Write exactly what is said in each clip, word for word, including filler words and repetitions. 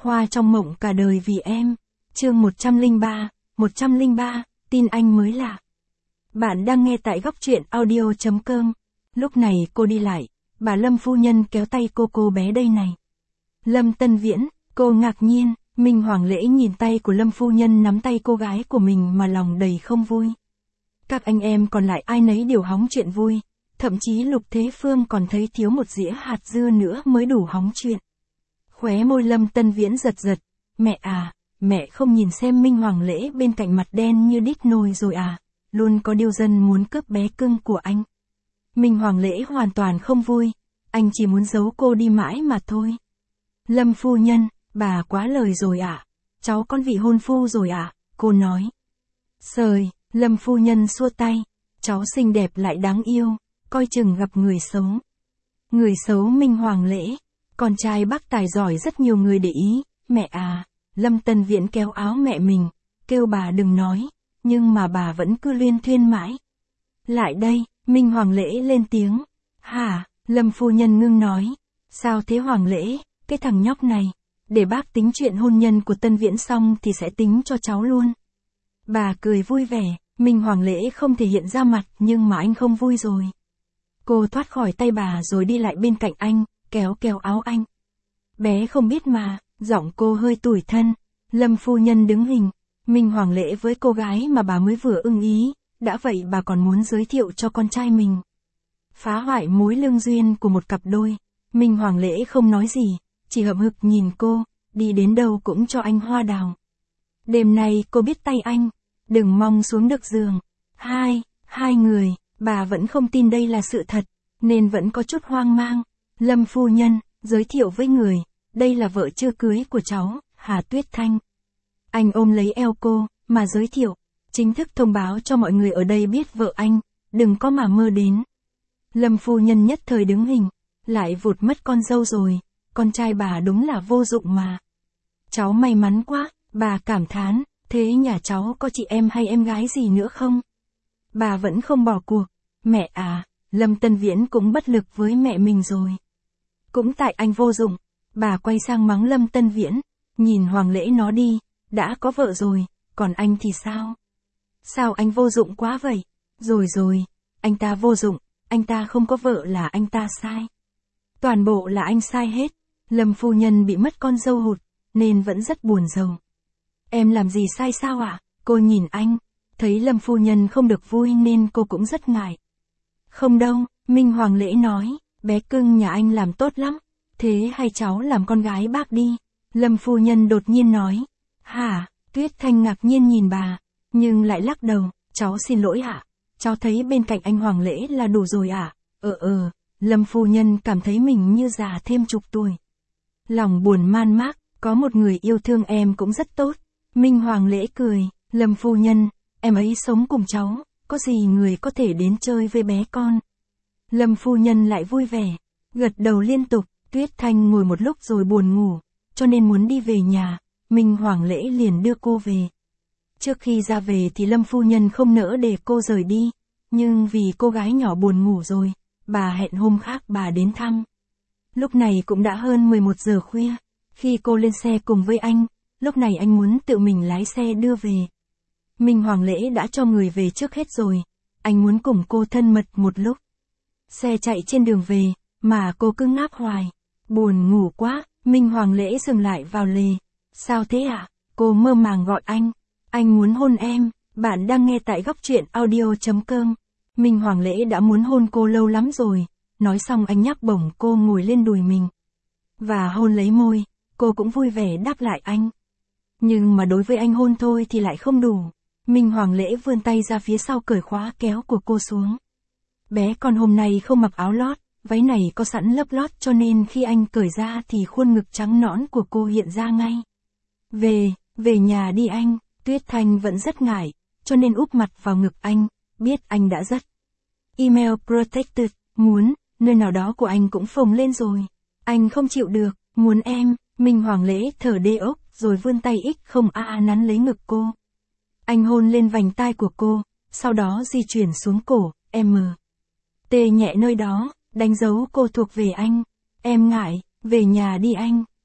Khoa trong mộng cả đời vì em. Chương một trăm lẻ ba, một trăm lẻ ba, tin anh mới lạ. Bạn đang nghe tại góc truyện audio chấm com. Lúc này cô đi lại, bà Lâm phu nhân kéo tay cô cô bé đây này. Lâm Tân Viễn, cô ngạc nhiên, Minh Hoàng Lễ nhìn tay của Lâm phu nhân nắm tay cô gái của mình mà lòng đầy không vui. Các anh em còn lại ai nấy đều hóng chuyện vui, thậm chí Lục Thế Phương còn thấy thiếu một dĩa hạt dưa nữa mới đủ hóng chuyện. Khóe môi Lâm Tân Viễn giật giật, mẹ à, mẹ không nhìn xem Minh Hoàng Lễ bên cạnh mặt đen như đít nồi rồi à, luôn có điều dân muốn cướp bé cưng của anh. Minh Hoàng Lễ hoàn toàn không vui, anh chỉ muốn giấu cô đi mãi mà thôi. Lâm phu nhân, bà quá lời rồi ạ, à? Cháu con vị hôn phu rồi ạ, à? Cô nói. Sời, Lâm phu nhân xua tay, cháu xinh đẹp lại đáng yêu, coi chừng gặp người xấu. Người xấu Minh Hoàng Lễ, con trai bác tài giỏi rất nhiều người để ý, mẹ à, Lâm Tân Viễn kéo áo mẹ mình, kêu bà đừng nói, nhưng mà bà vẫn cứ luyên thuyên mãi. Lại đây, Minh Hoàng Lễ lên tiếng. Hả, Lâm phu nhân ngưng nói, sao thế Hoàng Lễ, cái thằng nhóc này, để bác tính chuyện hôn nhân của Tân Viễn xong thì sẽ tính cho cháu luôn. Bà cười vui vẻ, Minh Hoàng Lễ không thể hiện ra mặt nhưng mà anh không vui rồi. Cô thoát khỏi tay bà rồi đi lại bên cạnh anh, kéo kéo áo anh. Bé không biết mà, giọng cô hơi tủi thân. Lâm phu nhân đứng hình, Minh Hoàng Lễ với cô gái mà bà mới vừa ưng ý, đã vậy bà còn muốn giới thiệu cho con trai mình. Phá hoại mối lương duyên của một cặp đôi, Minh Hoàng Lễ không nói gì, chỉ hậm hực nhìn cô, đi đến đâu cũng cho anh hoa đào. Đêm nay cô biết tay anh, đừng mong xuống được giường. Hai, hai người, bà vẫn không tin đây là sự thật, nên vẫn có chút hoang mang. Lâm phu nhân, giới thiệu với người, đây là vợ chưa cưới của cháu, Hà Tuyết Thanh. Anh ôm lấy eo cô, mà giới thiệu, chính thức thông báo cho mọi người ở đây biết vợ anh, đừng có mà mơ đến. Lâm phu nhân nhất thời đứng hình, lại vụt mất con dâu rồi, con trai bà đúng là vô dụng mà. Cháu may mắn quá, bà cảm thán, thế nhà cháu có chị em hay em gái gì nữa không? Bà vẫn không bỏ cuộc, mẹ à, Lâm Tân Viễn cũng bất lực với mẹ mình rồi. Cũng tại anh vô dụng, bà quay sang mắng Lâm Tân Viễn, nhìn Hoàng Lễ nó đi, đã có vợ rồi, còn anh thì sao? Sao anh vô dụng quá vậy? Rồi rồi, anh ta vô dụng, anh ta không có vợ là anh ta sai. Toàn bộ là anh sai hết, Lâm phu nhân bị mất con dâu hụt, nên vẫn rất buồn rầu. Em làm gì sai sao ạ? À? Cô nhìn anh, thấy Lâm phu nhân không được vui nên cô cũng rất ngại. Không đâu, Minh Hoàng Lễ nói, bé cưng nhà anh làm tốt lắm, thế hay cháu làm con gái bác đi. Lâm phu nhân đột nhiên nói. Hả? Tuyết Thanh ngạc nhiên nhìn bà, nhưng lại lắc đầu, cháu xin lỗi ạ, cháu thấy bên cạnh anh Hoàng Lễ là đủ rồi ạ. À? Ờ ờ, Lâm phu nhân cảm thấy mình như già thêm chục tuổi. Lòng buồn man mác, có một người yêu thương em cũng rất tốt. Minh Hoàng Lễ cười, Lâm phu nhân, em ấy sống cùng cháu, có gì người có thể đến chơi với bé con. Lâm phu nhân lại vui vẻ, gật đầu liên tục. Tuyết Thanh ngồi một lúc rồi buồn ngủ, cho nên muốn đi về nhà, Minh Hoàng Lễ liền đưa cô về. Trước khi ra về thì Lâm phu nhân không nỡ để cô rời đi, nhưng vì cô gái nhỏ buồn ngủ rồi, bà hẹn hôm khác bà đến thăm. Lúc này cũng đã hơn mười một giờ khuya, khi cô lên xe cùng với anh, lúc này anh muốn tự mình lái xe đưa về. Minh Hoàng Lễ đã cho người về trước hết rồi, anh muốn cùng cô thân mật một lúc. Xe chạy trên đường về, mà cô cứ ngáp hoài, buồn ngủ quá, Minh Hoàng Lễ dừng lại vào lề. Sao thế ạ? À? Cô mơ màng gọi anh, anh muốn hôn em. Bạn đang nghe tại góc truyện audio chấm com. Minh Hoàng Lễ đã muốn hôn cô lâu lắm rồi, nói xong anh nhắc bổng cô ngồi lên đùi mình. Và hôn lấy môi, cô cũng vui vẻ đáp lại anh. Nhưng mà đối với anh hôn thôi thì lại không đủ. Minh Hoàng Lễ vươn tay ra phía sau cởi khóa kéo của cô xuống. Bé con hôm nay không mặc áo lót, váy này có sẵn lớp lót cho nên khi anh cởi ra thì khuôn ngực trắng nõn của cô hiện ra ngay. Về, về nhà đi anh, Tuyết Thanh vẫn rất ngại, cho nên úp mặt vào ngực anh, biết anh đã rất. Email protected, muốn, nơi nào đó của anh cũng phồng lên rồi. Anh không chịu được, muốn em, Minh Hoàng Lễ thở đê ốc rồi vươn tay ích không a a nắn lấy ngực cô. Anh hôn lên vành tai của cô, sau đó di chuyển xuống cổ, em tê nhẹ nơi đó, đánh dấu cô thuộc về anh. Em ngại, về nhà đi anh,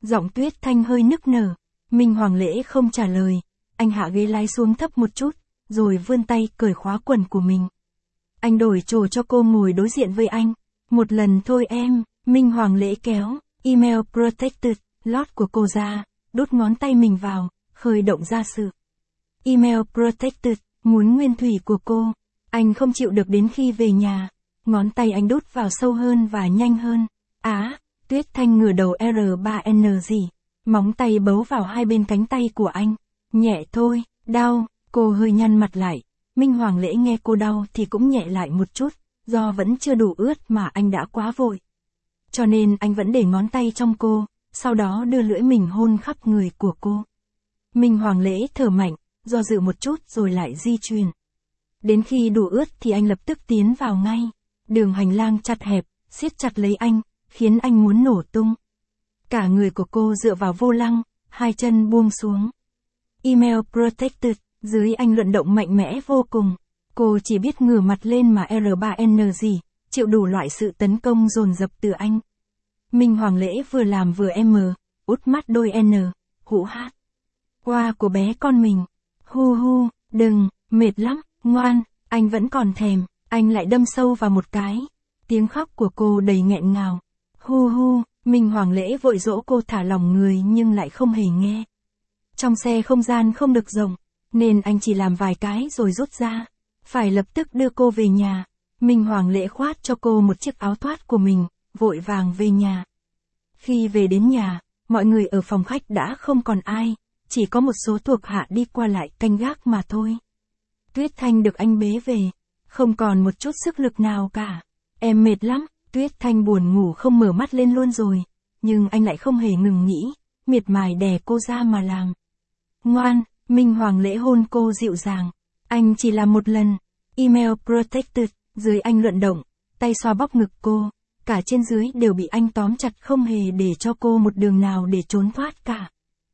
Giọng Tuyết Thanh hơi nức nở. Minh Hoàng Lễ không trả lời. Anh hạ ghế lái xuống thấp một chút, rồi vươn tay cởi khóa quần của mình. Anh đổi chỗ cho cô ngồi đối diện với anh. Một lần thôi em. Minh Hoàng Lễ kéo Email Protected Lock của cô ra, đút ngón tay mình vào, khởi động ra sự. Email Protected, muốn nguyên thủy của cô. Anh không chịu được đến khi về nhà. Ngón tay anh đút vào sâu hơn và nhanh hơn. Á, Tuyết Thanh ngửa đầu R ba N gì. Móng tay bấu vào hai bên cánh tay của anh. Nhẹ thôi, đau, cô hơi nhăn mặt lại. Minh Hoàng Lễ nghe cô đau thì cũng nhẹ lại một chút, do vẫn chưa đủ ướt mà anh đã quá vội. Cho nên anh vẫn để ngón tay trong cô, sau đó đưa lưỡi mình hôn khắp người của cô. Minh Hoàng Lễ thở mạnh, do dự một chút rồi lại di chuyển. Đến khi đủ ướt thì anh lập tức tiến vào ngay. Đường hành lang chặt hẹp, siết chặt lấy anh, khiến anh muốn nổ tung. Cả người của cô dựa vào vô lăng, hai chân buông xuống. Email Protected, dưới anh luận động mạnh mẽ vô cùng. Cô chỉ biết ngửa mặt lên mà R ba N gì, chịu đủ loại sự tấn công dồn dập từ anh. Minh Hoàng Lễ vừa làm vừa M, út mắt đôi N, hũ hát. Qua của bé con mình. Hu hu, đừng, mệt lắm, ngoan, anh vẫn còn thèm, anh lại đâm sâu vào một cái. Tiếng khóc của cô đầy nghẹn ngào. Hu hu, Minh Hoàng Lễ vội dỗ cô thả lỏng người nhưng lại không hề nghe. Trong xe không gian không được rộng, nên anh chỉ làm vài cái rồi rút ra. Phải lập tức đưa cô về nhà. Minh Hoàng Lễ khoát cho cô một chiếc áo thoát của mình, vội vàng về nhà. Khi về đến nhà, mọi người ở phòng khách đã không còn ai, chỉ có một số thuộc hạ đi qua lại canh gác mà thôi. Tuyết Thanh được anh bế về, không còn một chút sức lực nào cả. Em mệt lắm, Tuyết Thanh buồn ngủ không mở mắt lên luôn rồi, nhưng anh lại không hề ngừng nghĩ, miệt mài đè cô ra mà làm. Ngoan, Minh Hoàng Lễ hôn cô dịu dàng. Anh chỉ làm một lần. Email Protected, dưới anh luận động, tay xoa bóp ngực cô, cả trên dưới đều bị anh tóm chặt không hề để cho cô một đường nào để trốn thoát cả.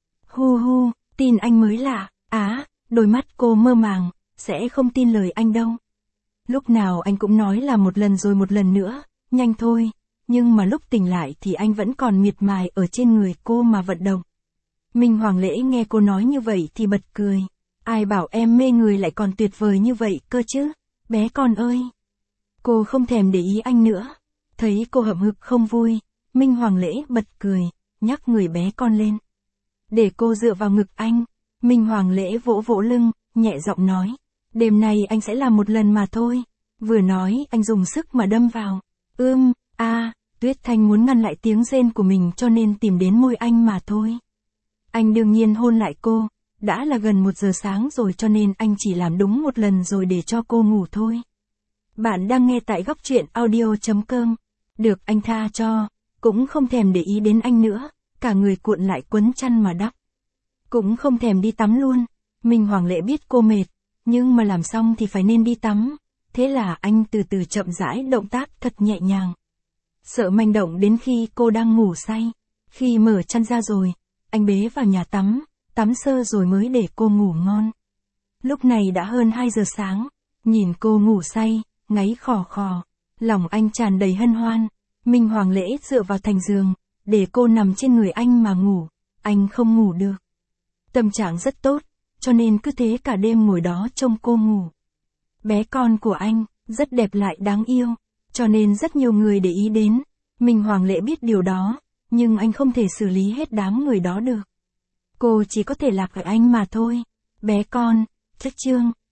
Hu hu, tin anh mới lạ, á, đôi mắt cô mơ màng, sẽ không tin lời anh đâu. Lúc nào anh cũng nói là một lần rồi một lần nữa, nhanh thôi, nhưng mà lúc tỉnh lại thì anh vẫn còn miệt mài ở trên người cô mà vận động. Minh Hoàng Lễ nghe cô nói như vậy thì bật cười. Ai bảo em mê người lại còn tuyệt vời như vậy cơ chứ, bé con ơi. Cô không thèm để ý anh nữa. Thấy cô hậm hực không vui, Minh Hoàng Lễ bật cười, nhắc người bé con lên. Để cô dựa vào ngực anh. Minh Hoàng Lễ vỗ vỗ lưng, nhẹ giọng nói. Đêm nay anh sẽ làm một lần mà thôi. Vừa nói anh dùng sức mà đâm vào. Ưm, a, à, Tuyết Thanh muốn ngăn lại tiếng rên của mình cho nên tìm đến môi anh mà thôi. Anh đương nhiên hôn lại cô. Đã là gần một giờ sáng rồi cho nên anh chỉ làm đúng một lần rồi để cho cô ngủ thôi. Bạn đang nghe tại góc truyện audio chấm com. Được anh tha cho, cũng không thèm để ý đến anh nữa, cả người cuộn lại quấn chăn mà đắp. Cũng không thèm đi tắm luôn. Minh Hoàng Lễ biết cô mệt, nhưng mà làm xong thì phải nên đi tắm. Thế là anh từ từ chậm rãi động tác thật nhẹ nhàng. Sợ manh động đến khi cô đang ngủ say. Khi mở chăn ra rồi, anh bế vào nhà tắm, tắm sơ rồi mới để cô ngủ ngon. Lúc này đã hơn hai giờ sáng, nhìn cô ngủ say, ngáy khò khò, lòng anh tràn đầy hân hoan. Minh Hoàng Lễ dựa vào thành giường, để cô nằm trên người anh mà ngủ, anh không ngủ được. Tâm trạng rất tốt, cho nên cứ thế cả đêm ngồi đó trông cô ngủ. Bé con của anh, rất đẹp lại đáng yêu, cho nên rất nhiều người để ý đến. Minh Hoàng Lễ biết điều đó, nhưng anh không thể xử lý hết đám người đó được. Cô chỉ có thể lạc ở anh mà thôi. Bé con, Thích Trương.